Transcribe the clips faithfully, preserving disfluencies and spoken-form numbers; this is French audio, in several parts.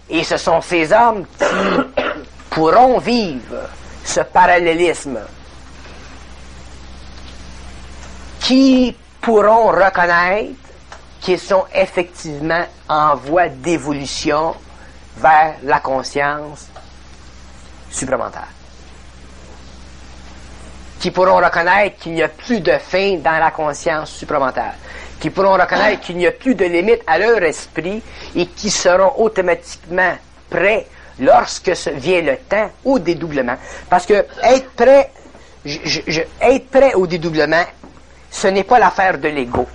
Et ce sont ces hommes qui pourront vivre ce parallélisme, qui pourront reconnaître qu'ils sont effectivement en voie d'évolution vers la conscience supplémentaire. Qui pourront reconnaître qu'il n'y a plus de fin dans la conscience supplémentaire. Qui pourront reconnaître qu'il n'y a plus de limite à leur esprit et qui seront automatiquement prêts lorsque vient le temps au dédoublement. Parce que être prêt, je, je, je, être prêt au dédoublement, ce n'est pas l'affaire de l'ego.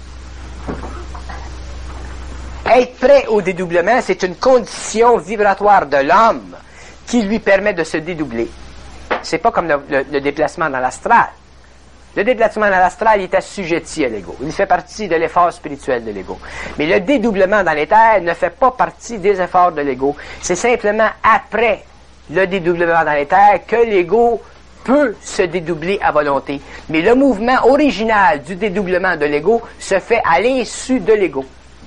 Être prêt au dédoublement, c'est une condition vibratoire de l'homme qui lui permet de se dédoubler. C'est pas comme le, le, le déplacement dans l'astral. Le déplacement dans l'astral, il est assujetti à l'ego. Il fait partie de l'effort spirituel de l'ego. Mais le dédoublement dans l'éther ne fait pas partie des efforts de l'ego. C'est simplement après le dédoublement dans l'éther que l'ego peut se dédoubler à volonté. Mais le mouvement original du dédoublement de l'ego se fait à l'insu de l'ego.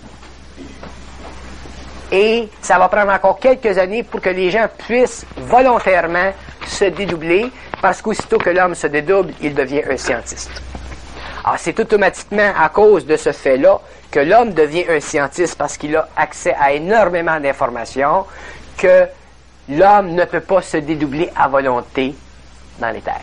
Et ça va prendre encore quelques années pour que les gens puissent volontairement se dédoubler, parce qu'aussitôt que l'homme se dédouble, il devient un scientiste. Alors, c'est automatiquement à cause de ce fait-là que l'homme devient un scientiste, parce qu'il a accès à énormément d'informations, que l'homme ne peut pas se dédoubler à volonté dans l'éther.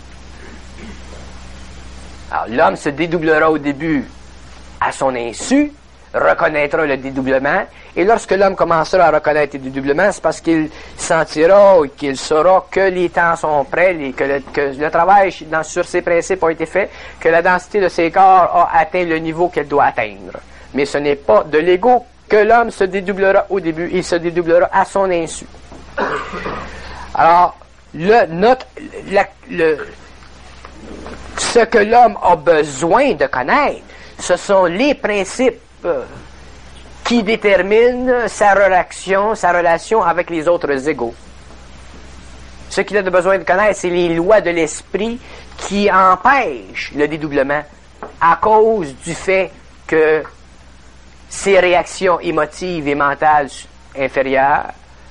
Alors, l'homme se dédoublera au début à son insu, reconnaîtra le dédoublement, et lorsque l'homme commencera à reconnaître le dédoublement, c'est parce qu'il sentira, qu'il saura que les temps sont prêts, les, que, le, que le travail dans, sur ces principes a été fait, que la densité de ses corps a atteint le niveau qu'elle doit atteindre. Mais ce n'est pas de l'ego que l'homme se dédoublera au début, il se dédoublera à son insu. Alors, le, notre, la, le, ce que l'homme a besoin de connaître, ce sont les principes qui détermine sa relation, sa relation avec les autres égaux. Ce qu'il a de besoin de connaître, c'est les lois de l'esprit qui empêchent le dédoublement à cause du fait que ses réactions émotives et mentales inférieures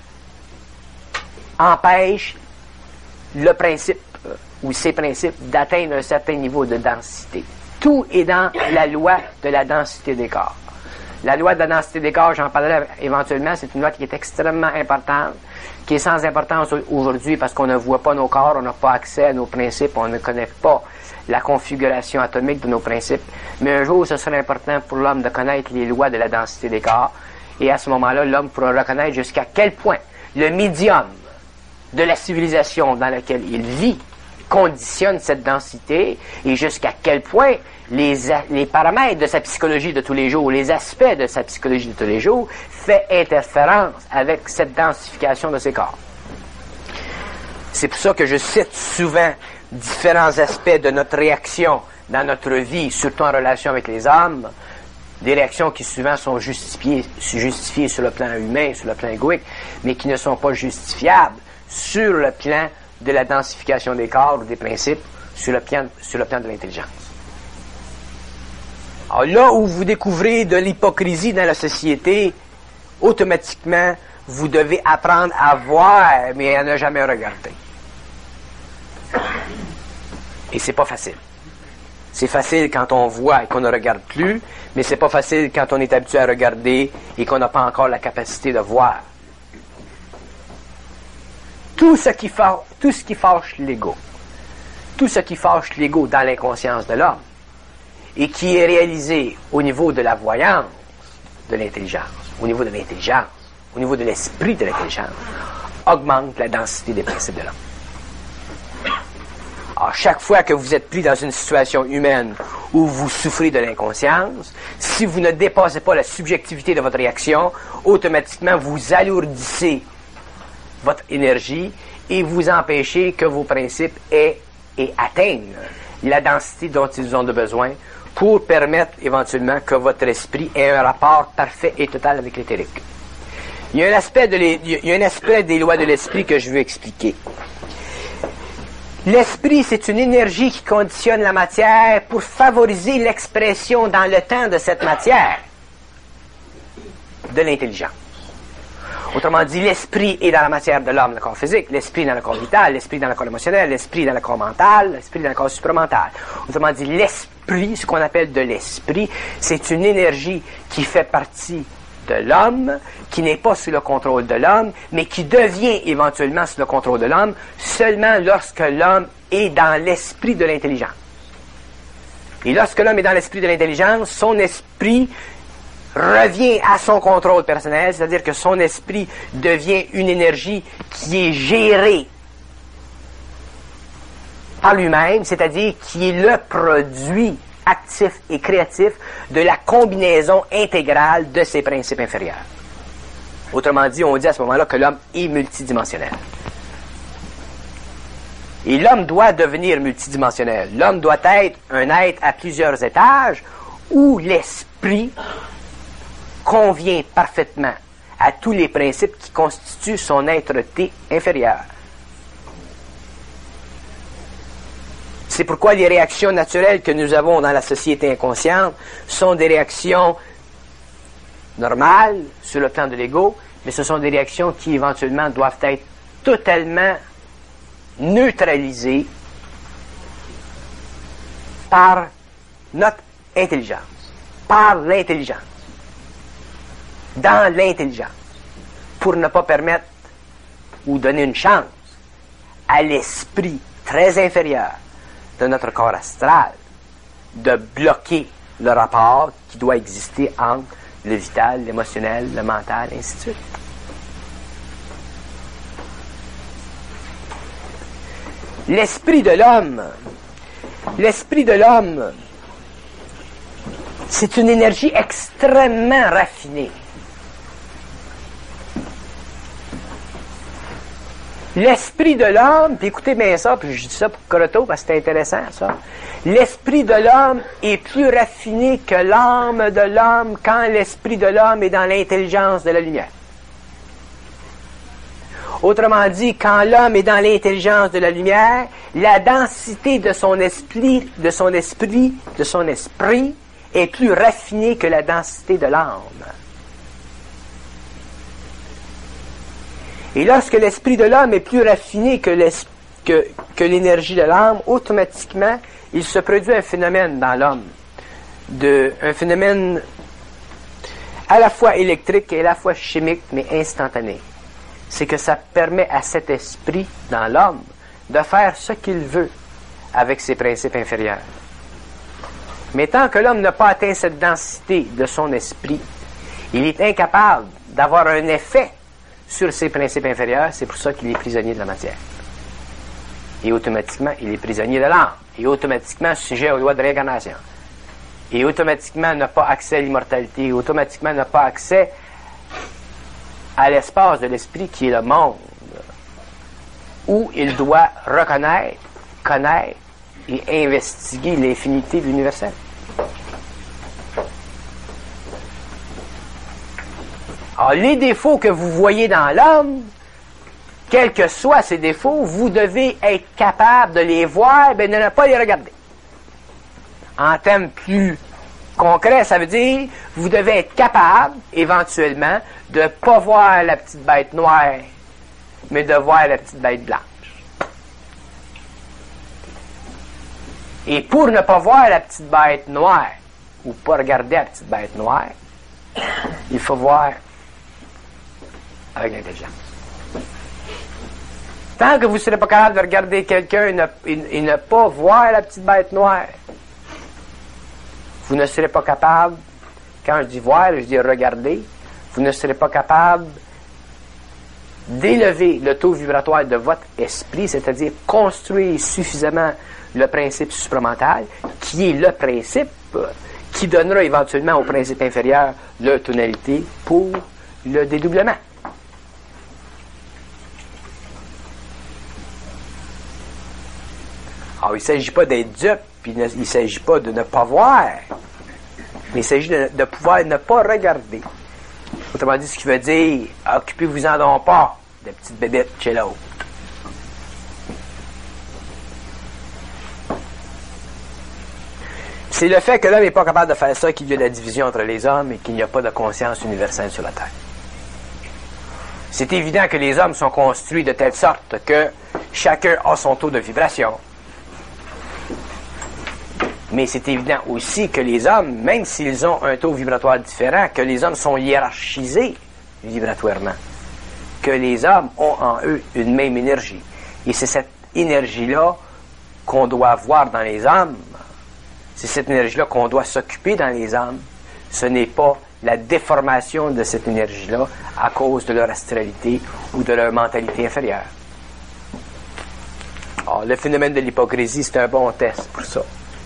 empêchent le principe ou ces principes d'atteindre un certain niveau de densité. Tout est dans la loi de la densité des corps. La loi de la densité des corps, j'en parlerai éventuellement, c'est une loi qui est extrêmement importante, qui est sans importance aujourd'hui parce qu'on ne voit pas nos corps, on n'a pas accès à nos principes, on ne connaît pas la configuration atomique de nos principes. Mais un jour, ce sera important pour l'homme de connaître les lois de la densité des corps. Et à ce moment-là, l'homme pourra reconnaître jusqu'à quel point le médium de la civilisation dans laquelle il vit conditionne cette densité et jusqu'à quel point les, les paramètres de sa psychologie de tous les jours, les aspects de sa psychologie de tous les jours, fait interférence avec cette densification de ses corps. C'est pour ça que je cite souvent différents aspects de notre réaction dans notre vie, surtout en relation avec les hommes, des réactions qui souvent sont justifiées, justifiées sur le plan humain, sur le plan égoïque, mais qui ne sont pas justifiables sur le plan de la densification des corps ou des principes sur le plan, sur le plan de l'intelligence. Alors là où vous découvrez de l'hypocrisie dans la société, automatiquement, vous devez apprendre à voir, mais à ne jamais regarder. Et c'est pas facile. C'est facile quand on voit et qu'on ne regarde plus, mais c'est pas facile quand on est habitué à regarder et qu'on n'a pas encore la capacité de voir. Tout ce qui fâche, tout ce qui fâche l'ego, tout ce qui fâche l'ego dans l'inconscience de l'homme, et qui est réalisé au niveau de la voyance de l'intelligence, au niveau de l'intelligence, au niveau de l'esprit de l'intelligence, augmente la densité des principes de l'homme. Alors, chaque fois que vous êtes pris dans une situation humaine où vous souffrez de l'inconscience, si vous ne dépassez pas la subjectivité de votre réaction, automatiquement vous alourdissez votre énergie et vous empêchez que vos principes aient et atteignent la densité dont ils ont de besoin pour permettre éventuellement que votre esprit ait un rapport parfait et total avec l'éthérique. Il y a un aspect, de les, il y a un aspect des lois de l'esprit que je veux expliquer. L'esprit, c'est une énergie qui conditionne la matière pour favoriser l'expression dans le temps de cette matière de l'intelligence. Autrement dit, l'esprit est dans la matière de l'homme, le corps physique, l'esprit dans le corps vital, l'esprit dans le corps émotionnel, l'esprit dans le corps mental, l'esprit dans le corps supramental. Autrement dit, l'esprit, ce qu'on appelle de l'esprit, c'est une énergie qui fait partie de l'homme, qui n'est pas sous le contrôle de l'homme, mais qui devient éventuellement sous le contrôle de l'homme seulement lorsque l'homme est dans l'esprit de l'intelligence. Et lorsque l'homme est dans l'esprit de l'intelligence, son esprit revient à son contrôle personnel, c'est-à-dire que son esprit devient une énergie qui est gérée par lui-même, c'est-à-dire qui est le produit actif et créatif de la combinaison intégrale de ses principes inférieurs. Autrement dit, on dit à ce moment-là que l'homme est multidimensionnel. Et l'homme doit devenir multidimensionnel. L'homme doit être un être à plusieurs étages où l'esprit convient parfaitement à tous les principes qui constituent son être-té inférieur. C'est pourquoi les réactions naturelles que nous avons dans la société inconsciente sont des réactions normales sur le plan de l'ego, mais ce sont des réactions qui éventuellement doivent être totalement neutralisées par notre intelligence, par l'intelligence, dans l'intelligence, pour ne pas permettre ou donner une chance à l'esprit très inférieur de notre corps astral de bloquer le rapport qui doit exister entre le vital, l'émotionnel, le mental, et ainsi de suite. L'esprit de l'homme, l'esprit de l'homme, c'est une énergie extrêmement raffinée. L'esprit de l'homme, puis écoutez bien ça, puis je dis ça pour Croteau parce que c'est intéressant ça. L'esprit de l'homme est plus raffiné que l'âme de l'homme quand l'esprit de l'homme est dans l'intelligence de la lumière. Autrement dit, quand l'homme est dans l'intelligence de la lumière, la densité de son esprit, de son esprit, de son esprit est plus raffinée que la densité de l'âme. Et lorsque l'esprit de l'homme est plus raffiné que, que, que l'énergie de l'âme, automatiquement, il se produit un phénomène dans l'homme, de, un phénomène à la fois électrique et à la fois chimique, mais instantané. C'est que ça permet à cet esprit dans l'homme de faire ce qu'il veut avec ses principes inférieurs. Mais tant que l'homme n'a pas atteint cette densité de son esprit, il est incapable d'avoir un effet sur ses principes inférieurs. C'est pour ça qu'il est prisonnier de la matière. Et automatiquement, il est prisonnier de l'âme. Et automatiquement, sujet aux lois de réincarnation. Et automatiquement, n'a pas accès à l'immortalité. Et automatiquement, n'a pas accès à l'espace de l'esprit qui est le monde, où il doit reconnaître, connaître et investiguer l'infinité de l'universel. Alors, les défauts que vous voyez dans l'homme, quels que soient ces défauts, vous devez être capable de les voir, mais de ne pas les regarder. En termes plus concrets, ça veut dire, vous devez être capable, éventuellement, de ne pas voir la petite bête noire, mais de voir la petite bête blanche. Et pour ne pas voir la petite bête noire, ou pas regarder la petite bête noire, il faut voir avec l'intelligence. Tant que vous ne serez pas capable de regarder quelqu'un et ne, et, et ne pas voir la petite bête noire, vous ne serez pas capable, quand je dis voir, je dis regarder, vous ne serez pas capable d'élever le taux vibratoire de votre esprit, c'est-à-dire construire suffisamment le principe supramental, qui est le principe qui donnera éventuellement au principe inférieur leur tonalité pour le dédoublement. Alors, il ne s'agit pas d'être dupe, puis il ne s'agit pas de ne pas voir, mais il s'agit de, de pouvoir ne pas regarder. Autrement dit, ce qui veut dire, occupez-vous-en donc pas de petites bébêtes chez l'autre. C'est le fait que l'homme n'est pas capable de faire ça qu'il y a la division entre les hommes et qu'il n'y a pas de conscience universelle sur la Terre. C'est évident que les hommes sont construits de telle sorte que chacun a son taux de vibration. Mais c'est évident aussi que les hommes, même s'ils ont un taux vibratoire différent, que les hommes sont hiérarchisés vibratoirement. Que les hommes ont en eux une même énergie. Et c'est cette énergie-là qu'on doit voir dans les hommes. C'est cette énergie-là qu'on doit s'occuper dans les hommes. Ce n'est pas la déformation de cette énergie-là à cause de leur astralité ou de leur mentalité inférieure. Alors, le phénomène de l'hypocrisie, c'est un bon test pour ça.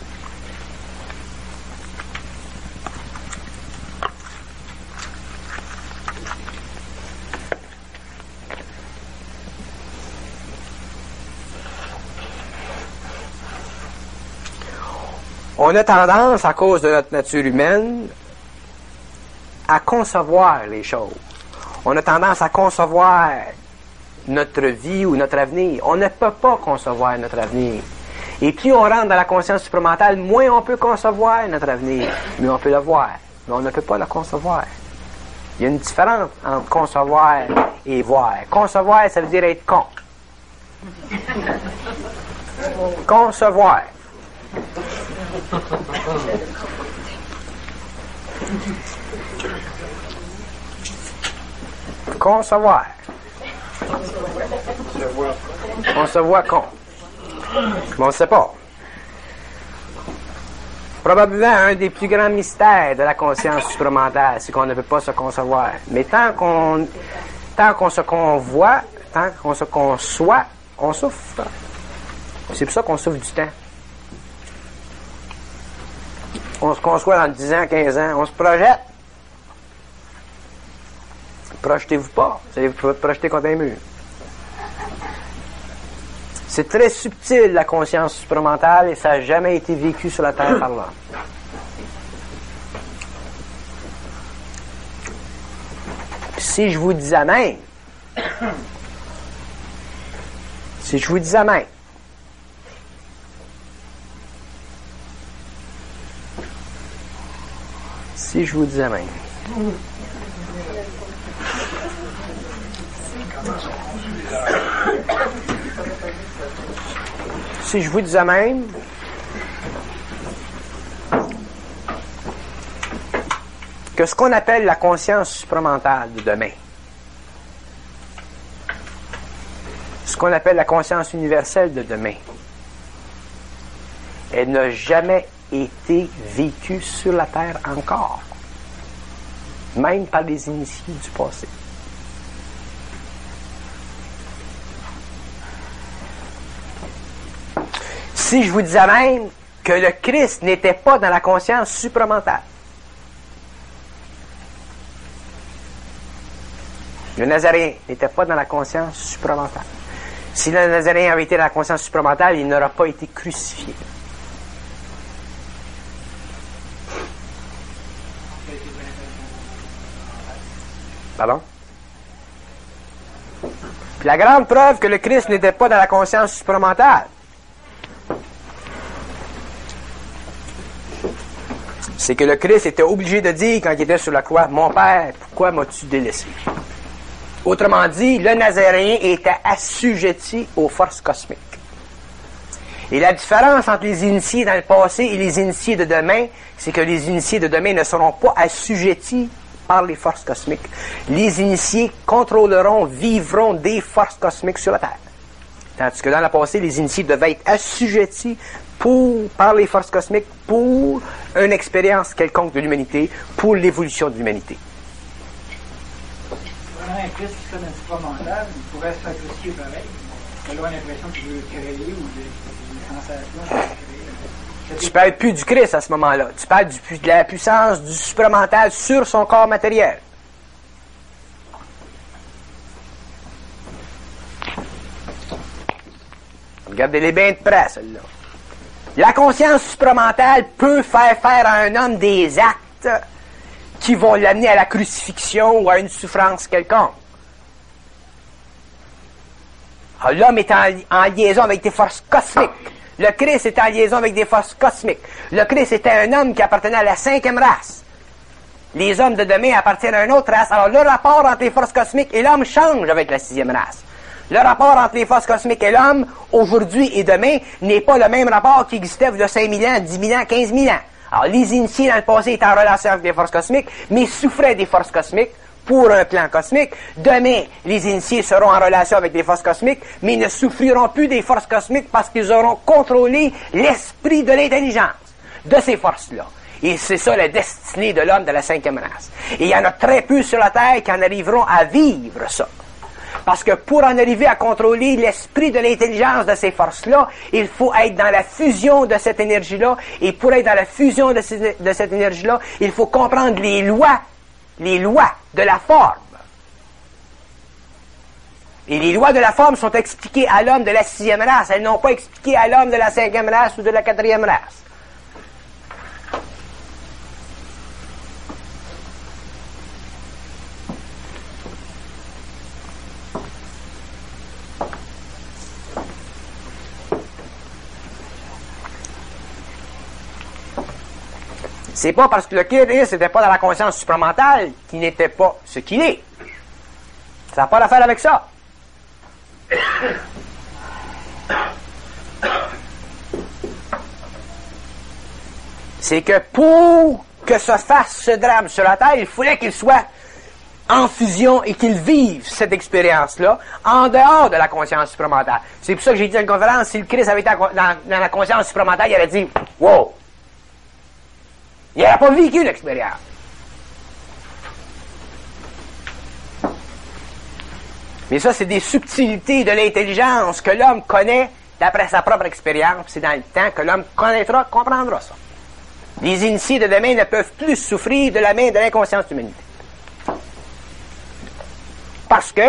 On a tendance, à cause de notre nature humaine, à concevoir les choses. On a tendance à concevoir notre vie ou notre avenir. On ne peut pas concevoir notre avenir. Et plus on rentre dans la conscience supramentale, moins on peut concevoir notre avenir. Mais on peut le voir. Mais on ne peut pas le concevoir. Il y a une différence entre concevoir et voir. Concevoir, ça veut dire être con. Concevoir. Concevoir. On se voit con. Mais on ne sait pas. Probablement un des plus grands mystères de la conscience supramentale, c'est qu'on ne peut pas se concevoir. Mais tant qu'on tant qu'on se convoit, tant qu'on se conçoit, on souffre. C'est pour ça qu'on souffre du temps. On se conçoit dans dix ans, quinze ans, on se projette. Projetez-vous pas, vous allez vous projeter contre un mur. C'est très subtil, la conscience supramentale, et ça n'a jamais été vécu sur la Terre par l'homme. Si je vous disais même, si je vous disais même, si je vous disais même, si je vous disais même que ce qu'on appelle la conscience supramentale de demain, ce qu'on appelle la conscience universelle de demain, elle n'a jamais été vécue sur la Terre encore, même par les initiés du passé. Si je vous disais même que le Christ n'était pas dans la conscience supramentale, le Nazaréen n'était pas dans la conscience supramentale. Si le Nazaréen avait été dans la conscience supramentale, il n'aurait pas été crucifié. Pardon? Puis la grande preuve que le Christ n'était pas dans la conscience supramentale, c'est que le Christ était obligé de dire, quand il était sur la croix, « Mon Père, pourquoi m'as-tu délaissé? » Autrement dit, le Nazaréen était assujetti aux forces cosmiques. Et la différence entre les initiés dans le passé et les initiés de demain, c'est que les initiés de demain ne seront pas assujettis par les forces cosmiques. Les initiés contrôleront, vivront des forces cosmiques sur la Terre. Tandis que dans le passé, les initiés devaient être assujettis pour, par les forces cosmiques pour une expérience quelconque de l'humanité, pour l'évolution de l'humanité. Un Christ qui fait un supramental, il pourrait se faire crucifier pareil. On a l'impression qu'il veut créer ou des sensations. Tu parles plus du Christ à ce moment-là. Tu parles du, de la puissance du supramental sur son corps matériel. Regardez-les bien de près, celle-là. La conscience supramentale peut faire faire à un homme des actes qui vont l'amener à la crucifixion ou à une souffrance quelconque. Alors, l'homme est en, en liaison avec des forces cosmiques. Le Christ est en liaison avec des forces cosmiques. Le Christ était un homme qui appartenait à la cinquième race. les hommes de demain appartiennent à une autre race. Alors, le rapport entre les forces cosmiques et l'homme change avec la sixième race. Le rapport entre les forces cosmiques et l'homme, aujourd'hui et demain, n'est pas le même rapport qui existait il y a cinq mille ans, dix mille ans, quinze mille ans. Alors, les initiés dans le passé étaient en relation avec les forces cosmiques, mais souffraient des forces cosmiques pour un plan cosmique. Demain, les initiés seront en relation avec les forces cosmiques, mais ne souffriront plus des forces cosmiques parce qu'ils auront contrôlé l'esprit de l'intelligence de ces forces-là. Et c'est ça la destinée de l'homme de la cinquième race. Et il y en a très peu sur la Terre qui en arriveront à vivre ça. Parce que pour en arriver à contrôler l'esprit de l'intelligence de ces forces-là, il faut être dans la fusion de cette énergie-là. Et pour être dans la fusion de, ces, de cette énergie-là, il faut comprendre les lois, les lois de la forme. Et les lois de la forme sont expliquées à l'homme de la sixième race. Elles n'ont pas expliqué à l'homme de la cinquième race ou de la quatrième race. C'est pas parce que le Kyrios n'était pas dans la conscience supramentale qu'il n'était pas ce qu'il est. Ça n'a pas d'affaire avec ça. C'est que pour que se fasse ce drame sur la Terre, il fallait qu'il soit en fusion et qu'il vive cette expérience-là en dehors de la conscience supramentale. C'est pour ça que j'ai dit dans une conférence, si le Christ avait été dans, dans la conscience supramentale, il aurait dit « Wow! » Il n'aurait pas vécu l'expérience. Mais ça, c'est des subtilités de l'intelligence que l'homme connaît d'après sa propre expérience. C'est dans le temps que l'homme connaîtra, comprendra ça. Les initiés de demain ne peuvent plus souffrir de la main de l'inconscience de l'humanité. Parce que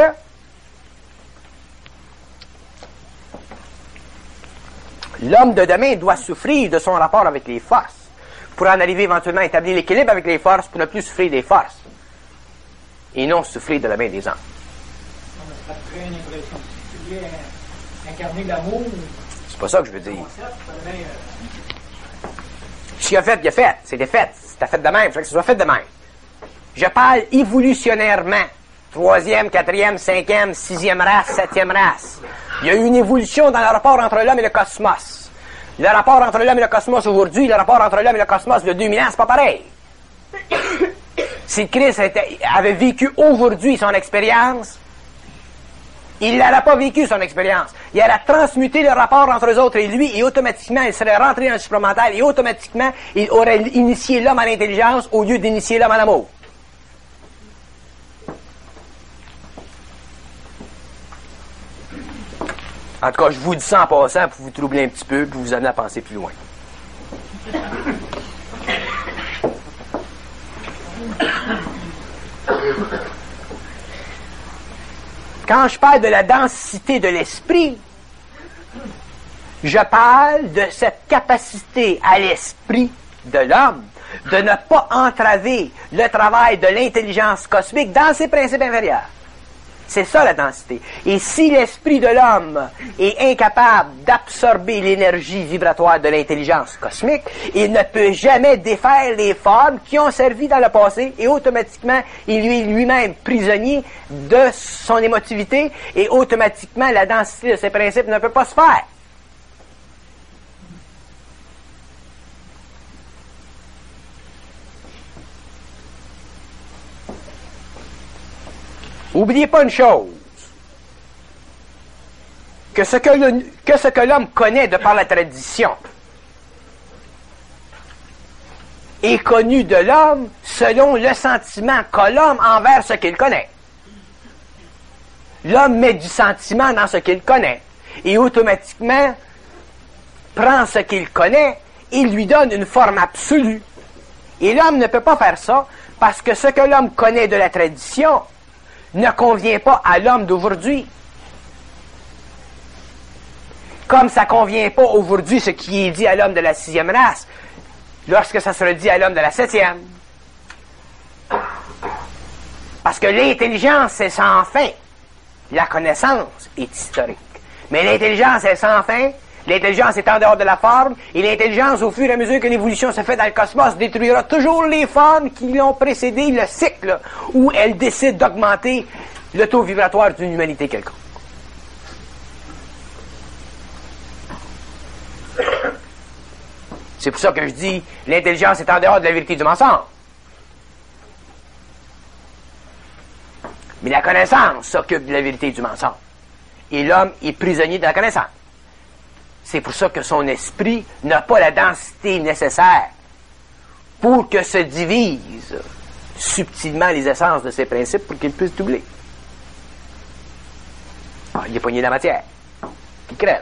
l'homme de demain doit souffrir de son rapport avec les forces pour en arriver éventuellement à établir l'équilibre avec les forces pour ne plus souffrir des forces et non souffrir de la main des hommes. Ça crée une impression particulière, incarner l'amour. C'est pas ça que je veux dire. Ce qu'il a fait, il a fait. C'était fait. C'était fait de même. Je veux que ce soit fait de même. Je parle évolutionnairement. Troisième, quatrième, cinquième, sixième race, septième race. Il y a eu une évolution dans le rapport entre l'homme et le cosmos. Le rapport entre l'homme et le cosmos aujourd'hui, le rapport entre l'homme et le cosmos de deux mille ans, c'est pas pareil. Si le Christ était, avait vécu aujourd'hui son expérience, il n'aurait pas vécu son expérience. Il aurait transmuté le rapport entre eux autres et lui, et automatiquement, il serait rentré dans le supramental, et automatiquement, il aurait initié l'homme à l'intelligence au lieu d'initier l'homme à l'amour. En tout cas, je vous dis ça en passant pour vous troubler un petit peu, pour vous amener à penser plus loin. Quand je parle de la densité de l'esprit, je parle de cette capacité à l'esprit de l'homme de ne pas entraver le travail de l'intelligence cosmique dans ses principes inférieurs. C'est ça la densité. Et si l'esprit de l'homme est incapable d'absorber l'énergie vibratoire de l'intelligence cosmique, il ne peut jamais défaire les formes qui ont servi dans le passé et automatiquement, il est lui-même prisonnier de son émotivité et automatiquement, la densité de ses principes ne peut pas se faire. Oubliez pas une chose, que ce que, le, que ce que l'homme connaît de par la tradition est connu de l'homme selon le sentiment qu'a l'homme envers ce qu'il connaît. L'homme met du sentiment dans ce qu'il connaît et automatiquement prend ce qu'il connaît et lui donne une forme absolue. Et l'homme ne peut pas faire ça parce que ce que l'homme connaît de la tradition ne convient pas à l'homme d'aujourd'hui. Comme ça ne convient pas aujourd'hui ce qui est dit à l'homme de la sixième race, lorsque ça sera dit à l'homme de la septième. Parce que l'intelligence est sans fin. La connaissance est historique. Mais l'intelligence est sans fin, L'intelligence est en dehors de la forme, et l'intelligence, au fur et à mesure que l'évolution se fait dans le cosmos, détruira toujours les formes qui l'ont précédé, le cycle où elle décide d'augmenter le taux vibratoire d'une humanité quelconque. C'est pour ça que je dis, l'intelligence est en dehors de la vérité du mensonge. Mais la connaissance s'occupe de la vérité du mensonge. Et l'homme est prisonnier de la connaissance. C'est pour ça que son esprit n'a pas la densité nécessaire pour que se divisent subtilement les essences de ses principes pour qu'il puisse doubler. Ah, il est pogné dans la matière. Il crève.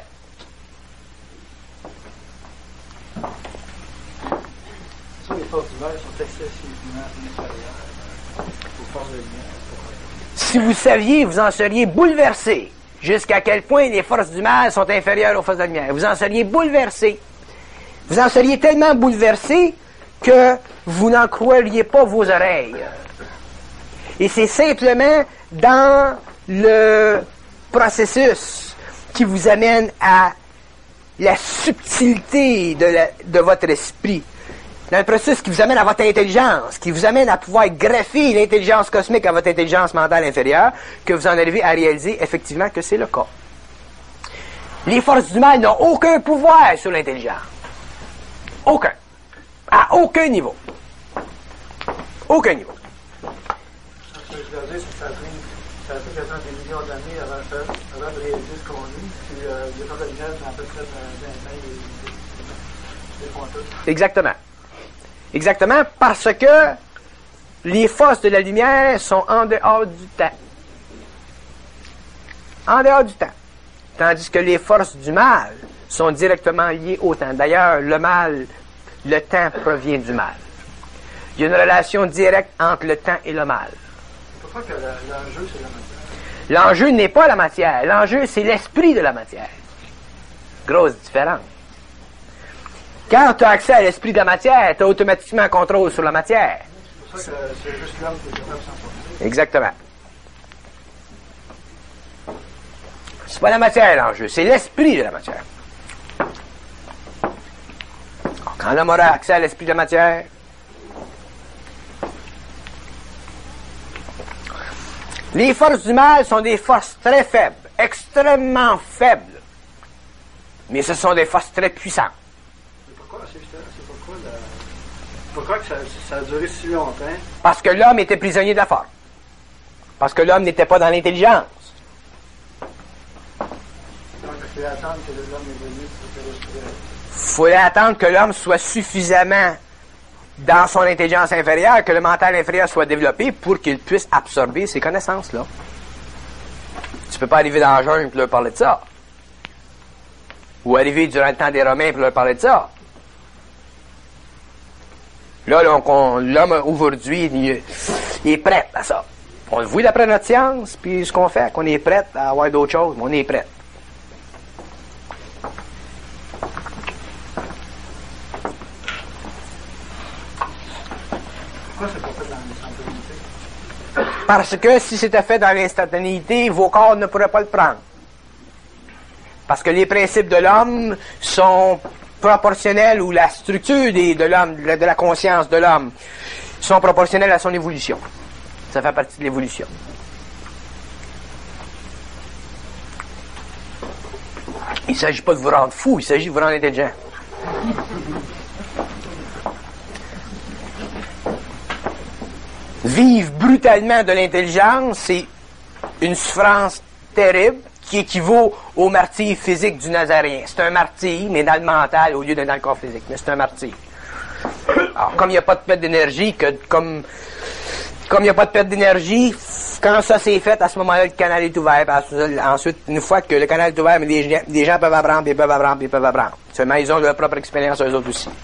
Ça, les forces du mal sont excessivement inférieures aux forces de lumière. Si vous saviez, vous en seriez bouleversé. Jusqu'à quel point les forces du mal sont inférieures aux forces de la lumière. Vous en seriez bouleversé. Vous en seriez tellement bouleversé que vous n'en croiriez pas vos oreilles. Et c'est simplement dans le processus qui vous amène à la subtilité de, la, de votre esprit. Dans le processus qui vous amène à votre intelligence, qui vous amène à pouvoir greffer l'intelligence cosmique à votre intelligence mentale inférieure, que vous en arrivez à réaliser effectivement que c'est le cas. Les forces du mal n'ont aucun pouvoir sur l'intelligence. Aucun. À aucun niveau. Aucun niveau. Ce que je veux dire, c'est que ça a pris, ça a pris quasiment des millions d'années avant, avant de réaliser ce qu'on est. Puis euh, les forces de lumière, c'est à peu près vingt ans, ils font tout. Exactement. Exactement, parce que les forces de la lumière sont en dehors du temps. En dehors du temps. Tandis que les forces du mal sont directement liées au temps. D'ailleurs, le mal, le temps provient du mal. Il y a une relation directe entre le temps et le mal. Pourquoi que l'enjeu, c'est la matière? L'enjeu n'est pas la matière. L'enjeu, c'est l'esprit de la matière. Grosse différence. Quand tu as accès à l'esprit de la matière, tu as automatiquement un contrôle sur la matière. C'est pour ça que c'est juste l'homme qui est capable de s'en sortir. Exactement. C'est pas la matière l'enjeu, c'est l'esprit de la matière. Alors, quand l'homme aura accès à l'esprit de la matière, les forces du mal sont des forces très faibles, extrêmement faibles, mais ce sont des forces très puissantes. C'est pourquoi, la... pourquoi que ça, ça a duré si longtemps? Parce que l'homme était prisonnier de la forme. Parce que l'homme n'était pas dans l'intelligence. Donc, il fallait attendre que l'homme est venu pour que l'esprit... Il fallait attendre que l'homme soit suffisamment dans son intelligence inférieure, que le mental inférieur soit développé pour qu'il puisse absorber ces connaissances-là. Tu peux pas arriver dans la jungle et leur parler de ça. Ou arriver durant le temps des Romains pour leur parler de ça. Là, l'homme, aujourd'hui, il, il est prêt à ça. On le voit d'après notre science, puis ce qu'on fait, qu'on est prêt à avoir d'autres choses, mais on est prêt. Pourquoi c'est pas fait dans l'instantanéité? Parce que si c'était fait dans l'instantanéité, vos corps ne pourraient pas le prendre. Parce que les principes de l'homme sont proportionnels, ou la structure des, de l'homme, de, de la conscience de l'homme, sont proportionnels à son évolution. Ça fait partie de l'évolution. Il ne s'agit pas de vous rendre fou, il s'agit de vous rendre intelligent. Vivre brutalement de l'intelligence, c'est une souffrance terrible qui équivaut au martyre physique du Nazaréen. C'est un martyre, mais dans le mental au lieu de dans le corps physique. Mais c'est un martyre. Alors, comme il n'y a pas de perte d'énergie, que comme comme il n'y a pas de perte d'énergie, quand ça s'est fait, à ce moment-là, le canal est ouvert. Ensuite, une fois que le canal est ouvert, mais les, les gens peuvent apprendre, ils peuvent apprendre, ils peuvent apprendre. Seulement, ils ont leur propre expérience, eux autres aussi.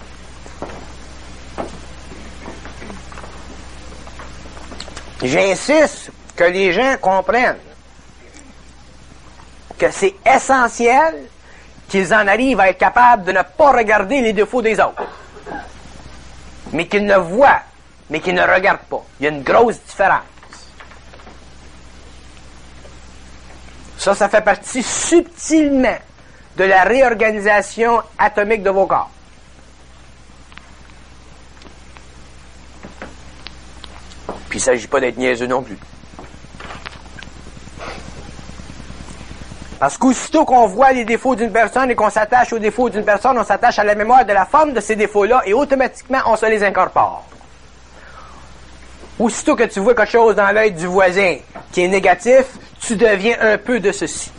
J'insiste que les gens comprennent que c'est essentiel qu'ils en arrivent à être capables de ne pas regarder les défauts des autres. Mais qu'ils ne voient, mais qu'ils ne regardent pas. Il y a une grosse différence. Ça, ça fait partie subtilement de la réorganisation atomique de vos corps. Puis il ne s'agit pas d'être niaiseux non plus. Parce qu'aussitôt qu'on voit les défauts d'une personne et qu'on s'attache aux défauts d'une personne, on s'attache à la mémoire de la forme de ces défauts-là et automatiquement, on se les incorpore. Aussitôt que tu vois quelque chose dans l'œil du voisin qui est négatif, tu deviens un peu de ceci.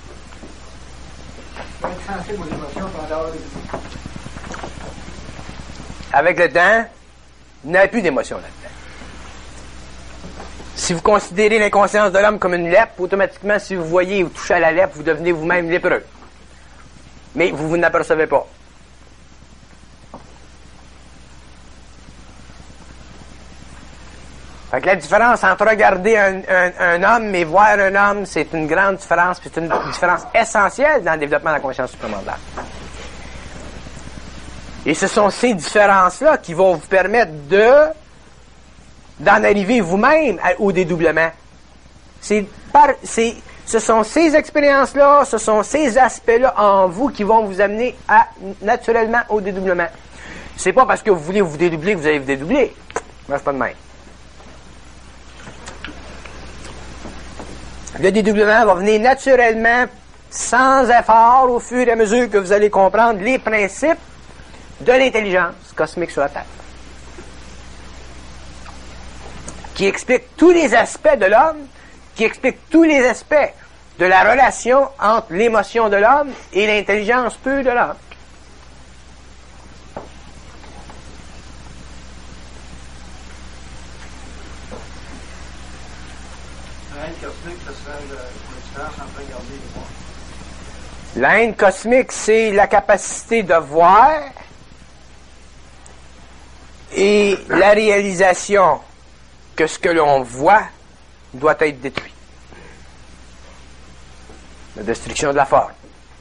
Avec le temps, il n'y a plus d'émotion là-dedans. Si vous considérez l'inconscience de l'homme comme une lèpre, automatiquement, si vous voyez ou touchez à la lèpre, vous devenez vous-même lépreux. Mais vous vous n'apercevez pas. Fait que la différence entre regarder un, un, un homme et voir un homme, c'est une grande différence, puis c'est une différence essentielle dans le développement de la conscience supramentale. Et ce sont ces différences-là qui vont vous permettre de d'en arriver vous-même au dédoublement. C'est par, c'est, ce sont ces expériences-là, ce sont ces aspects-là en vous qui vont vous amener à, naturellement au dédoublement. C'est pas parce que vous voulez vous dédoubler que vous allez vous dédoubler. Non, c'est pas de même. Le dédoublement va venir naturellement, sans effort, au fur et à mesure que vous allez comprendre les principes de l'intelligence cosmique sur la Terre, qui explique tous les aspects de l'homme, qui explique tous les aspects de la relation entre l'émotion de l'homme et l'intelligence pure de l'homme. La haine cosmique, c'est la capacité de voir et la réalisation que ce que l'on voit doit être détruit. La destruction de la forme.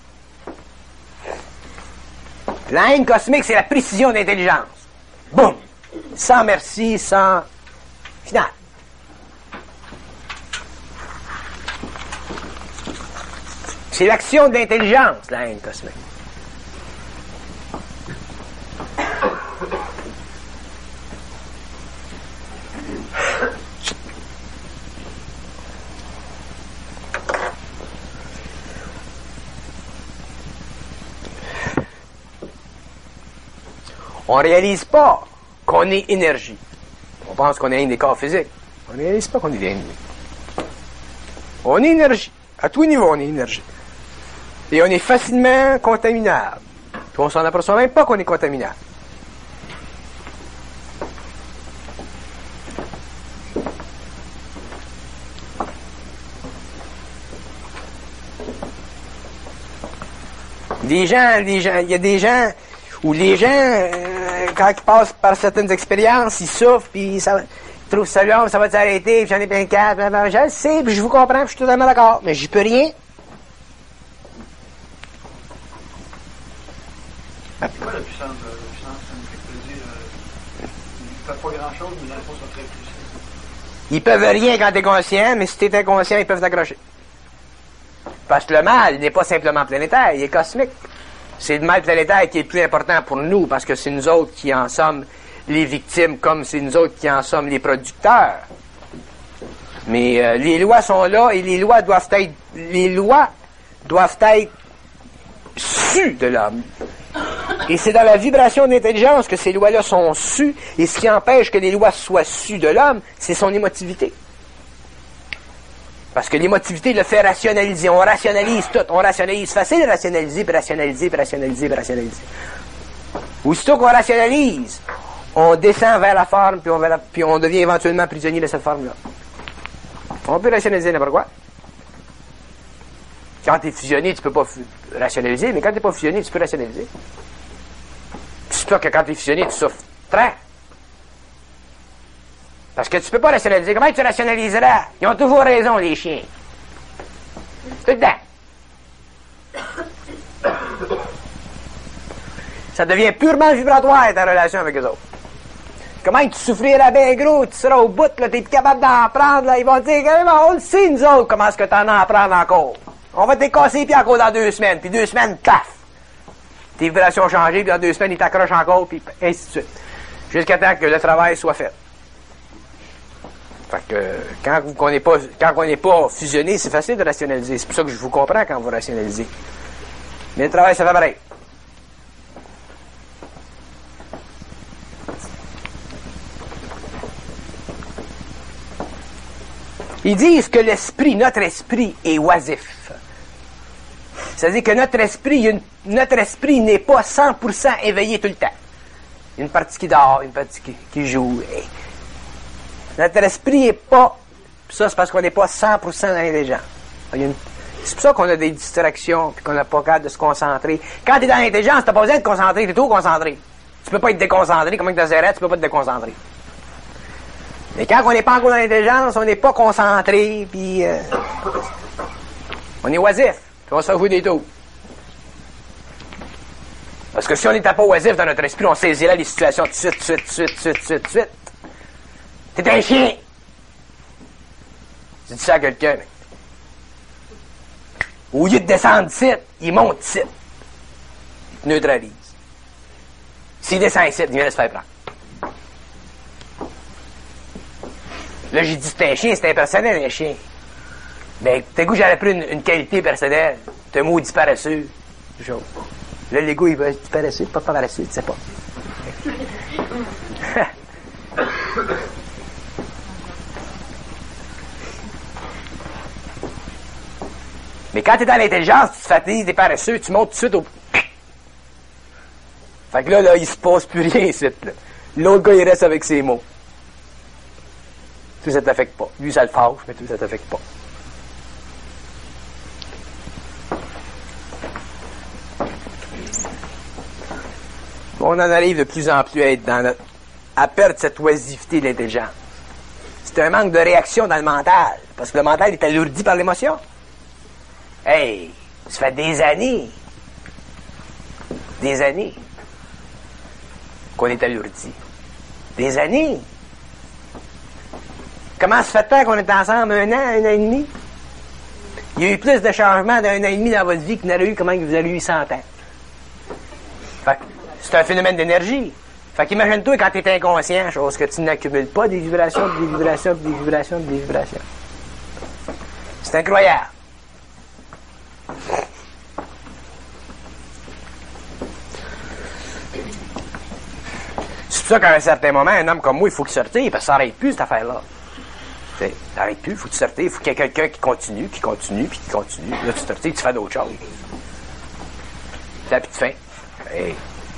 La haine cosmique, c'est la précision d'intelligence. Boum! Sans merci, sans final. C'est l'action de l'intelligence, la haine cosmique. On ne réalise pas qu'on est énergie. On pense qu'on est un des corps physiques. On ne réalise pas qu'on est énergie. On est énergie. À tous niveaux, on est énergie. Et on est facilement contaminable. Puis on s'en aperçoit même pas qu'on est contaminable. Des gens, des gens, il y a des gens où les gens, euh, quand ils passent par certaines expériences, ils souffrent, puis ça, ils trouvent ça long, ça va s'arrêter, puis j'en ai plein de cas, je le sais, puis je vous comprends, puis je suis totalement d'accord, mais j'y peux rien. C'est quoi la puissance, euh, la puissance, ça me fait dire, euh, ils ne peuvent pas grand-chose, mais dans le fond, ils sont très puissants. Ils peuvent rien quand t'es conscient, mais si t'es inconscient, ils peuvent t'accrocher. Parce que le mal n'est pas simplement planétaire, il est cosmique. C'est le mal planétaire qui est le plus important pour nous, parce que c'est nous autres qui en sommes les victimes, comme c'est nous autres qui en sommes les producteurs. Mais euh, les lois sont là, et les lois doivent être, les lois doivent être sues de l'homme. Et c'est dans la vibration d'intelligence que ces lois-là sont sues, et ce qui empêche que les lois soient sues de l'homme, c'est son émotivité. Parce que l'émotivité le fait rationaliser. On rationalise tout. On rationalise. C'est facile de rationaliser, puis rationaliser, puis rationaliser, puis rationaliser. Aussitôt qu'on rationalise, on descend vers la forme, puis on, la, puis on devient éventuellement prisonnier de cette forme-là. On peut rationaliser n'importe quoi. Quand tu es fusionné, tu peux pas rationaliser, mais quand tu n'es pas fusionné, tu peux rationaliser. C'est pas que quand tu es fusionné, tu souffres très. Parce que tu peux pas rationaliser. Comment tu rationaliseras? Ils ont toujours raison, les chiens. Tout le temps. Ça devient purement vibratoire, ta relation avec eux autres. Comment tu souffriras bien gros, tu seras au bout, là, t'es capable d'en prendre, là, ils vont te dire, on le sait, nous autres, comment est-ce que t'en as à prendre encore? On va te casser les pieds encore dans deux semaines, puis deux semaines, paf! Tes vibrations ont changé, puis dans deux semaines, ils t'accrochent encore, puis ainsi de suite. Jusqu'à temps que le travail soit fait. Fait que, quand on n'est pas, quand on n'est pas fusionné, c'est facile de rationaliser. C'est pour ça que je vous comprends quand vous rationalisez. Mais le travail, ça fait pareil. Ils disent que l'esprit, notre esprit, est oisif. C'est-à-dire que notre esprit, une, notre esprit n'est pas cent pour cent éveillé tout le temps. Il y a une partie qui dort, une partie qui, qui joue. Et notre esprit n'est pas... Ça, c'est parce qu'on n'est pas cent pour cent intelligent. Une, c'est pour ça qu'on a des distractions et qu'on n'a pas capable de se concentrer. Quand tu es dans l'intelligence, tu n'as pas besoin de te concentrer, tu es tout concentré. Tu peux pas être déconcentré, comme avec ta zérette, tu peux pas te déconcentrer. Mais quand on n'est pas encore dans l'intelligence, on n'est pas concentré, puis euh, on est oisif, puis on se fait jouer des tours. Parce que si on n'était pas oisif dans notre esprit, on saisirait les situations tout de suite, tout de suite, tout de suite, tout de suite, tout de suite. T'es un chien! Tu dis ça à quelqu'un, mais... Au lieu de descendre ici, il monte ici. Il te neutralise. S'il descend ici, il vient de se faire prendre. Là, j'ai dit c'est un chien, c'est impersonnel, un chien. Ben, t'as goût, j'aurais pris une, une qualité personnelle. T'es un mot disparesseux. Chose. Là, l'ego, il va être disparesseux, pas paresseux, tu sais pas. Mais quand t'es dans l'intelligence, tu te fatigues, t'es paresseux, tu montes tout de suite au... Fait que là, là, il se passe plus rien, ici, là. L'autre gars, il reste avec ses mots. Tout ça t'affecte pas. Lui, ça le fâche, mais tout ça t'affecte pas. On en arrive de plus en plus à être dans notre... à perdre cette oisiveté de l'intelligence. C'est un manque de réaction dans le mental. Parce que le mental est alourdi par l'émotion. Hey, ça fait des années, des années qu'on est alourdi. Des années. Comment ça fait tant qu'on est ensemble un an, un an et demi? Il y a eu plus de changements d'un an et demi dans votre vie qu'il n'y en aurait eu comment vous avez eu cent ans. Fait que c'est un phénomène d'énergie. Fait qu'imagine-toi quand tu es inconscient, chose que tu n'accumules pas des vibrations, des vibrations, des vibrations, des vibrations. C'est incroyable. C'est pour ça qu'à un certain moment, un homme comme moi, il faut qu'il sorte, parce que ça n'arrête plus, cette affaire-là. Ça n'arrête plus, il faut que tu sortes, il faut qu'il y ait quelqu'un qui continue, qui continue, puis qui continue. Là, tu sortes, tu fais d'autres choses. T'as plus de faim. Hey.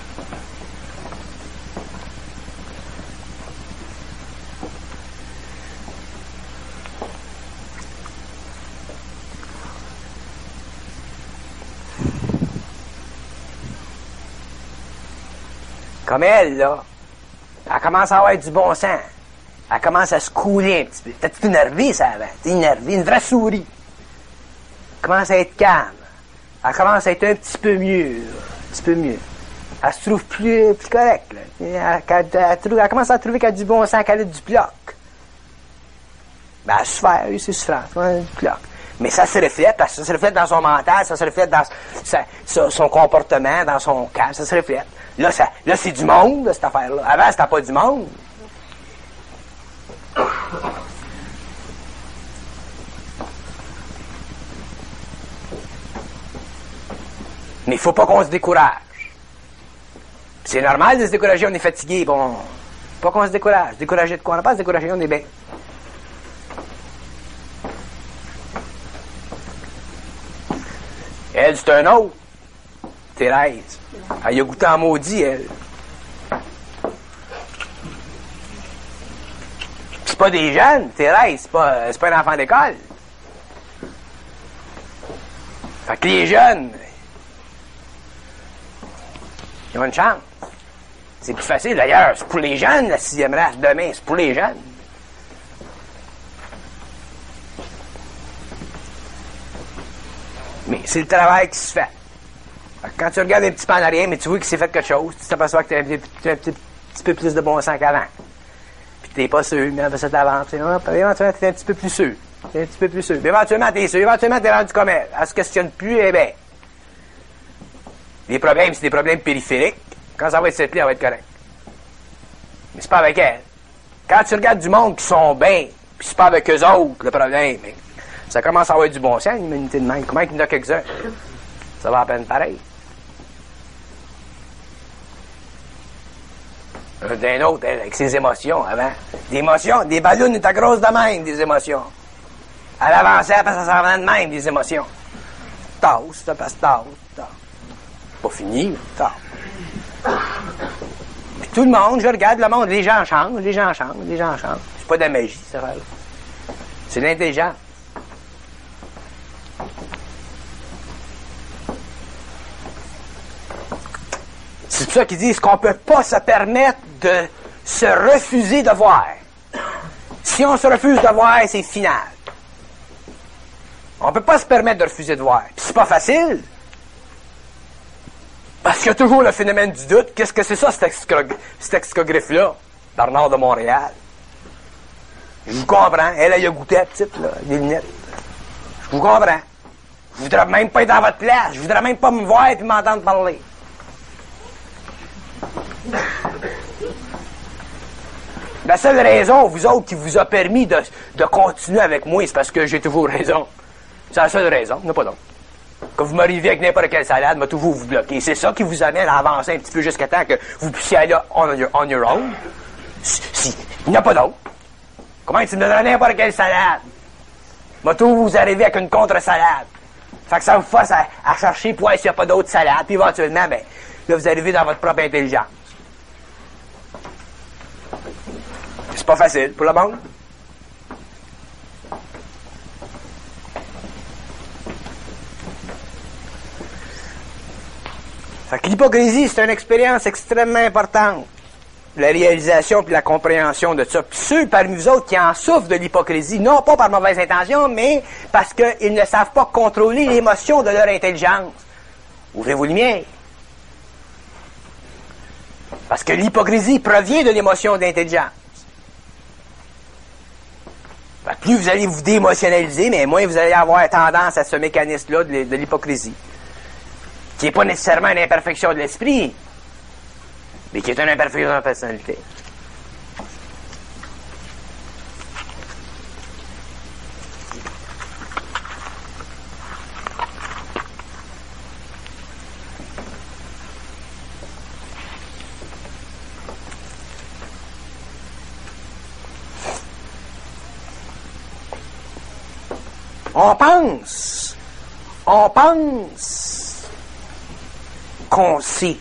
Comme elle, là, elle commence à avoir du bon sens. Elle commence à se couler un petit peu. T'es énervé, ça, avant. T'es énervé, une vraie souris. Elle commence à être calme. Elle commence à être un petit peu mieux. Un petit peu mieux. Elle se trouve plus, plus correcte, là. Elle, elle, elle, elle, elle commence à trouver qu'elle a du bon sens, qu'elle a du bloc. Ben, elle souffre, oui, c'est souffrant. Elle a du bloc. Mais ça se reflète, parce que ça se reflète dans son mental, ça se reflète dans sa, sa, son comportement, dans son calme, ça se reflète. Là, ça, là c'est du monde, là, cette affaire-là. Avant, c'était pas du monde. Mais il faut pas qu'on se décourage. C'est normal de se décourager, on est fatigué, bon. Pas qu'on se décourage. Décourager de quoi? On n'a pas à se décourager, on est bien. Elle, c'est un autre. Thérèse. Elle a goûté en maudit, elle. C'est pas des jeunes, Thérèse, c'est pas, c'est pas un enfant d'école. Fait que les jeunes, ils ont une chance. C'est plus facile, d'ailleurs. C'est pour les jeunes, la sixième race, demain, c'est pour les jeunes. Mais c'est le travail qui se fait. Quand tu regardes un petit peu en arrière, mais tu vois qu'il s'est fait quelque chose, tu t'aperçois que tu as un, un, un petit, petit peu plus de bon sens qu'avant. Puis t'es pas sûr, mais après ça t'avances, puis éventuellement t'es un petit peu plus sûr. T'es un petit peu plus sûr. Puis éventuellement, t'es sûr. Éventuellement, t'es rendu comme elle. Elle se questionne plus, eh bien. Les problèmes, c'est des problèmes périphériques. Quand ça va être settlé, elle va être correcte. Mais c'est pas avec elle. Quand tu regardes du monde qui sont bien, puis c'est pas avec eux autres, le problème, mais ça commence à avoir du bon sens, une humanité de même. Comment il y en a quelques-uns? Ça va à peine pareil. D'un autre, elle, avec ses émotions, avant. Des émotions, des ballons étaient grosses de même, des émotions. Elle avançait, parce que ça s'en venait de même, des émotions. Tasse, ça passe tasse, tasse. Pas fini, mais tasse. Puis tout le monde, je regarde le monde, les gens changent, les gens changent, les gens changent. C'est pas de la magie, ça va. C'est de l'intelligence. C'est pour ça qu'ils disent qu'on ne peut pas se permettre de se refuser de voir. Si on se refuse de voir, c'est final. On ne peut pas se permettre de refuser de voir. Puis c'est pas facile. Parce qu'il y a toujours le phénomène du doute. Qu'est-ce que c'est ça, cet, excro- cet excogriffe-là, dans le nord de Montréal? Je vous comprends. Elle, elle a goûté à petite, là, des lunettes. Je vous comprends. Je voudrais même pas être à votre place. Je voudrais même pas me voir et m'entendre parler. La seule raison, vous autres, qui vous a permis de, de continuer avec moi, c'est parce que j'ai toujours raison. C'est la seule raison, il n'y a pas d'autre. Quand vous m'arrivez avec n'importe quelle salade, moi, toujours vous bloquez. C'est ça qui vous amène à avancer un petit peu jusqu'à temps que vous puissiez aller on your, on your own. Si, si, il n'y a pas d'autre. Comment tu me donnerais n'importe quelle salade? Moi, toujours vous arrivez avec une contre-salade. Fait que ça vous force à, à chercher pour voir s'il n'y a pas d'autres salades. Puis éventuellement, ben, là, vous arrivez dans votre propre intelligence. C'est pas facile pour le monde. Fait que l'hypocrisie, c'est une expérience extrêmement importante. La réalisation puis la compréhension de ça. Puis ceux parmi vous autres qui en souffrent de l'hypocrisie, non pas par mauvaise intention, mais parce qu'ils ne savent pas contrôler l'émotion de leur intelligence. Ouvrez-vous les lumières. Parce que l'hypocrisie provient de l'émotion d'intelligence. Fait que plus vous allez vous déémotionnaliser, mais moins vous allez avoir tendance à ce mécanisme-là de l'hypocrisie. Qui n'est pas nécessairement une imperfection de l'esprit, mais qui est une imperfection de la personnalité. On pense, on pense qu'on sait.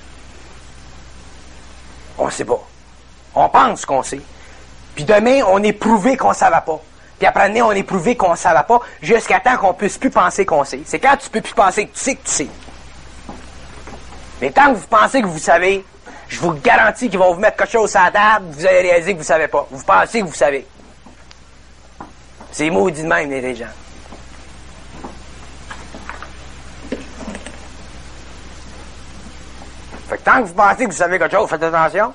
On sait pas. On pense qu'on sait. Puis demain, on est prouvé qu'on ne savait pas. Puis après-demain, on est prouvé qu'on ne savait pas jusqu'à temps qu'on ne puisse plus penser qu'on sait. C'est quand tu ne peux plus penser que tu sais que tu sais. Mais tant que vous pensez que vous savez, je vous garantis qu'ils vont vous mettre quelque chose à la table, vous allez réaliser que vous ne savez pas. Vous pensez que vous savez. C'est maudit de même, les gens. Fait que tant que vous pensez que vous savez quelque chose, faites attention.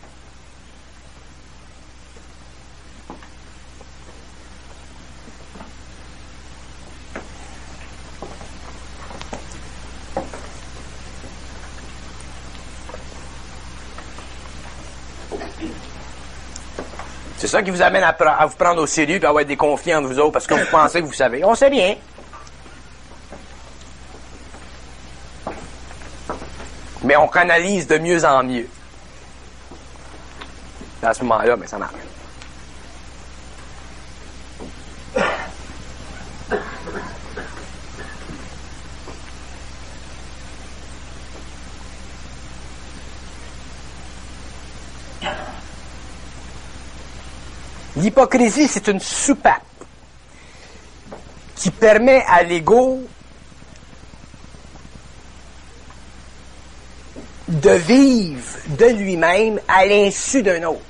C'est ça qui vous amène à, à vous prendre au sérieux et à avoir des conflits entre vous autres parce que vous pensez que vous savez. On sait rien. Mais on canalise de mieux en mieux. À ce moment-là, mais ça marche. L'hypocrisie, c'est une soupape qui permet à l'ego de vivre de lui-même à l'insu d'un autre.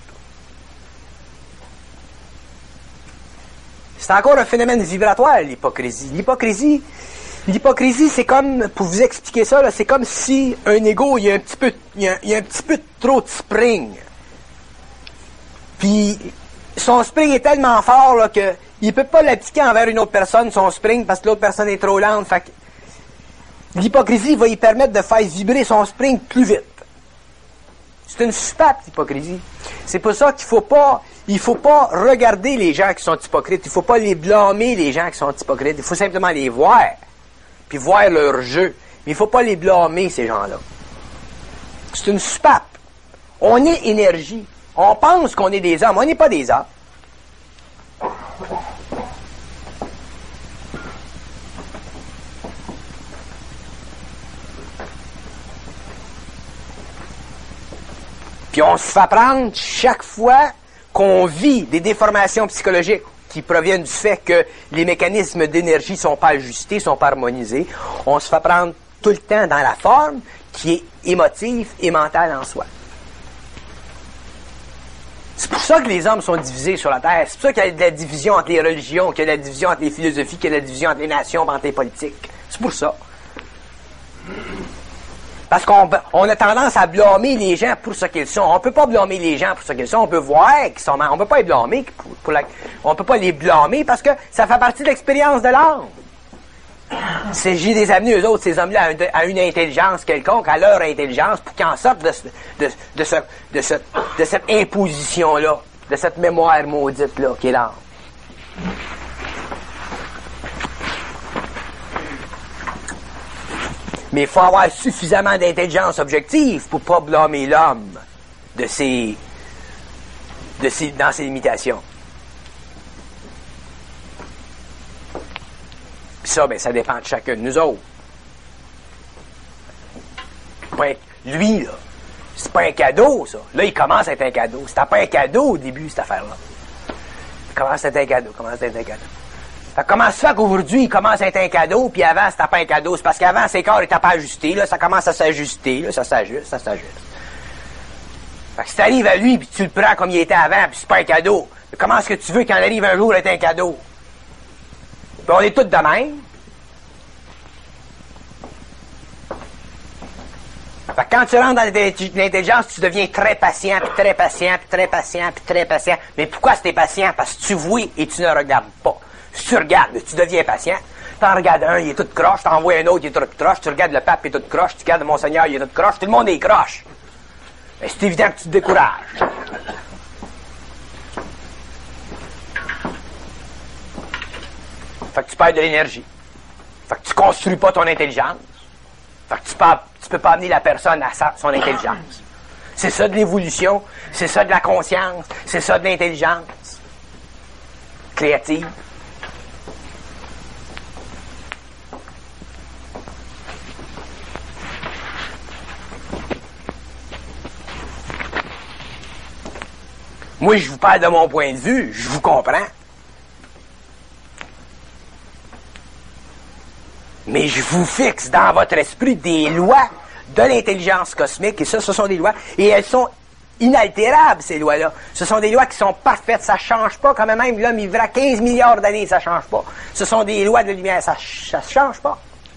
C'est encore un phénomène vibratoire, l'hypocrisie. L'hypocrisie, l'hypocrisie, c'est comme, pour vous expliquer ça, là, c'est comme si un ego, il y a un petit peu, il y a, il y a un petit peu trop de spring. Puis, son spring est tellement fort là, que il ne peut pas l'appliquer envers une autre personne, son spring, parce que l'autre personne est trop lente. Fait que l'hypocrisie va lui permettre de faire vibrer son spring plus vite. C'est une soupape, l'hypocrisie. C'est pour ça qu'il faut pas, il faut pas regarder les gens qui sont hypocrites. Il faut pas les blâmer, les gens qui sont hypocrites. Il faut simplement les voir, puis voir leur jeu. Mais il faut pas les blâmer, ces gens-là. C'est une soupape. On est énergie. On pense qu'on est des hommes. On n'est pas des hommes. Puis on se fait prendre chaque fois qu'on vit des déformations psychologiques qui proviennent du fait que les mécanismes d'énergie sont pas ajustés, sont pas harmonisés. On se fait prendre tout le temps dans la forme qui est émotive et mentale en soi. C'est pour ça que les hommes sont divisés sur la Terre. C'est pour ça qu'il y a de la division entre les religions, qu'il y a de la division entre les philosophies, qu'il y a de la division entre les nations, entre les politiques. C'est pour ça. Parce qu'on on a tendance à blâmer les gens pour ce qu'ils sont. On ne peut pas blâmer les gens pour ce qu'ils sont. On peut voir qu'ils sont mal. On ne peut pas les blâmer. Pour, pour la, on ne peut pas les blâmer parce que ça fait partie de l'expérience de l'âme. C'est j'ai des amenés, eux autres, ces hommes-là, à, à une intelligence quelconque, à leur intelligence, pour qu'ils en sortent de, de, de, ce, de, ce, de cette imposition-là, de cette mémoire maudite-là, qui est l'âme. Mais il faut avoir suffisamment d'intelligence objective pour ne pas blâmer l'homme de ses, de ses, dans ses limitations. Puis ça, ben, ça dépend de chacun de nous autres. Ouais, lui, là, c'est pas un cadeau, ça. Là, il commence à être un cadeau. C'était pas un cadeau au début, cette affaire-là. Il commence à être un cadeau, commence à être un cadeau. Fait que comment ça fait qu'aujourd'hui, il commence à être un cadeau, puis avant, c'était pas un cadeau? C'est parce qu'avant, ses corps étaient pas ajustés, là, ça commence à s'ajuster, là, ça s'ajuste, ça s'ajuste. Fait que si t'arrives à lui, puis tu le prends comme il était avant, puis c'est pas un cadeau, comment est-ce que tu veux qu'il en arrive un jour à être un cadeau? Puis on est tous de même. Fait que quand tu rentres dans l'intelligence, tu deviens très patient, puis très patient, puis très patient, puis très patient. Mais pourquoi tu es patient? Parce que tu vois et tu ne regardes pas. Si tu regardes, tu deviens patient. T'en regardes un, il est tout croche, t'en vois un autre, il est tout croche, tu regardes le pape, il est tout croche, tu regardes Monseigneur, il est tout croche, tout le monde est croche. Mais c'est évident que tu te décourages. Fait que tu perds de l'énergie. Fait que tu construis pas ton intelligence. Fait que tu peux, tu peux pas amener la personne à sa, son intelligence. C'est ça de l'évolution, c'est ça de la conscience, c'est ça de l'intelligence créative. Moi, je vous parle de mon point de vue, je vous comprends. Mais je vous fixe dans votre esprit des lois de l'intelligence cosmique, et ça, ce sont des lois, et elles sont inaltérables, ces lois-là. Ce sont des lois qui sont parfaites, ça ne change pas, quand même, l'homme il vivra quinze milliards d'années, ça ne change pas. Ce sont des lois de lumière, ça ne change pas.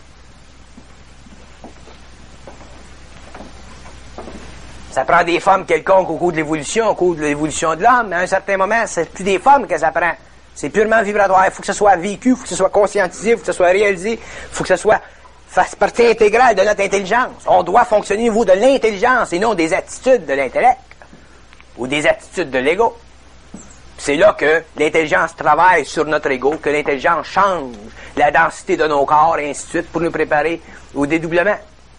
Ça prend des formes quelconques au cours de l'évolution, au cours de l'évolution de l'homme, mais à un certain moment, c'est plus des formes que ça prend. C'est purement vibratoire. Il faut que ce soit vécu, il faut que ce soit conscientisé, il faut que ce soit réalisé, il faut que ce soit fasse partie intégrale de notre intelligence. On doit fonctionner au niveau de l'intelligence et non des attitudes de l'intellect ou des attitudes de l'ego. C'est là que l'intelligence travaille sur notre ego, que l'intelligence change la densité de nos corps et ainsi de suite pour nous préparer au dédoublement.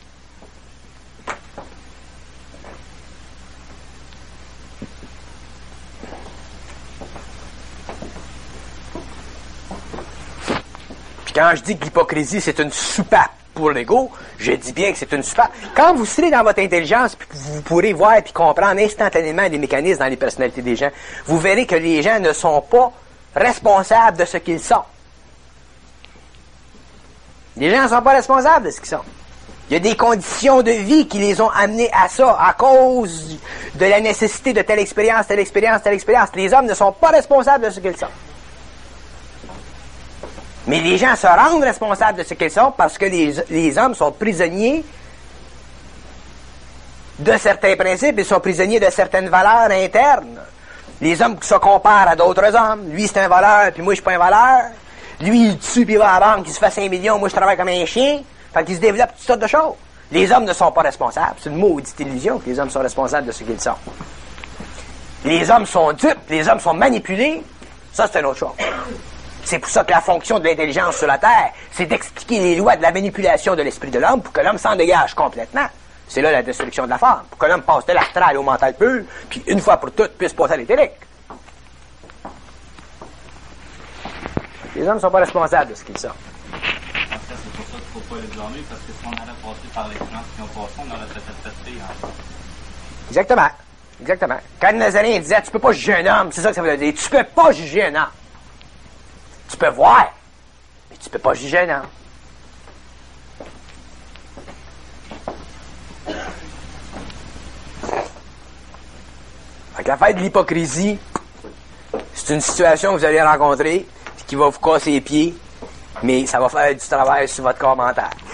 Quand je dis que l'hypocrisie, c'est une soupape pour l'ego, je dis bien que c'est une soupape. Quand vous serez dans votre intelligence, puis vous pourrez voir et comprendre instantanément les mécanismes dans les personnalités des gens, vous verrez que les gens ne sont pas responsables de ce qu'ils sont. Les gens ne sont pas responsables de ce qu'ils sont. Il y a des conditions de vie qui les ont amenés à ça, à cause de la nécessité de telle expérience, telle expérience, telle expérience. Les hommes ne sont pas responsables de ce qu'ils sont. Mais les gens se rendent responsables de ce qu'ils sont parce que les, les hommes sont prisonniers de certains principes et sont prisonniers de certaines valeurs internes Les hommes se comparent à d'autres hommes. Lui, c'est un voleur, puis moi, je suis pas un voleur. Lui, il tue, puis il va à la banque, il se fait cinq millions, moi, je travaille comme un chien. Fait qu'il se développe toutes sortes de choses. Les hommes ne sont pas responsables. C'est une maudite illusion que les hommes sont responsables de ce qu'ils sont. Les hommes sont dupes, les hommes sont manipulés. Ça, c'est une autre chose. C'est pour ça que la fonction de l'intelligence sur la Terre, c'est d'expliquer les lois de la manipulation de l'esprit de l'homme pour que l'homme s'en dégage complètement. C'est là la destruction de la forme. Pour que l'homme passe de l'astral au mental pur, puis une fois pour toutes, puisse passer à l'éthérique. Les hommes ne sont pas responsables de ce qu'ils sont. En fait, c'est pour ça qu'il ne faut pas les blâmer, parce que si on allait passer par les gens qui ont passé, on aurait peut-être fait pire. Exactement. Exactement. Quand le Nazaréen disait, tu peux pas juger un homme, c'est ça que ça veut dire. Tu peux pas juger un homme. Tu peux voir, mais tu peux pas juger un homme. Fait que la fête de l'hypocrisie, c'est une situation que vous allez rencontrer, qui va vous casser les pieds, mais ça va faire du travail sur votre corps mental.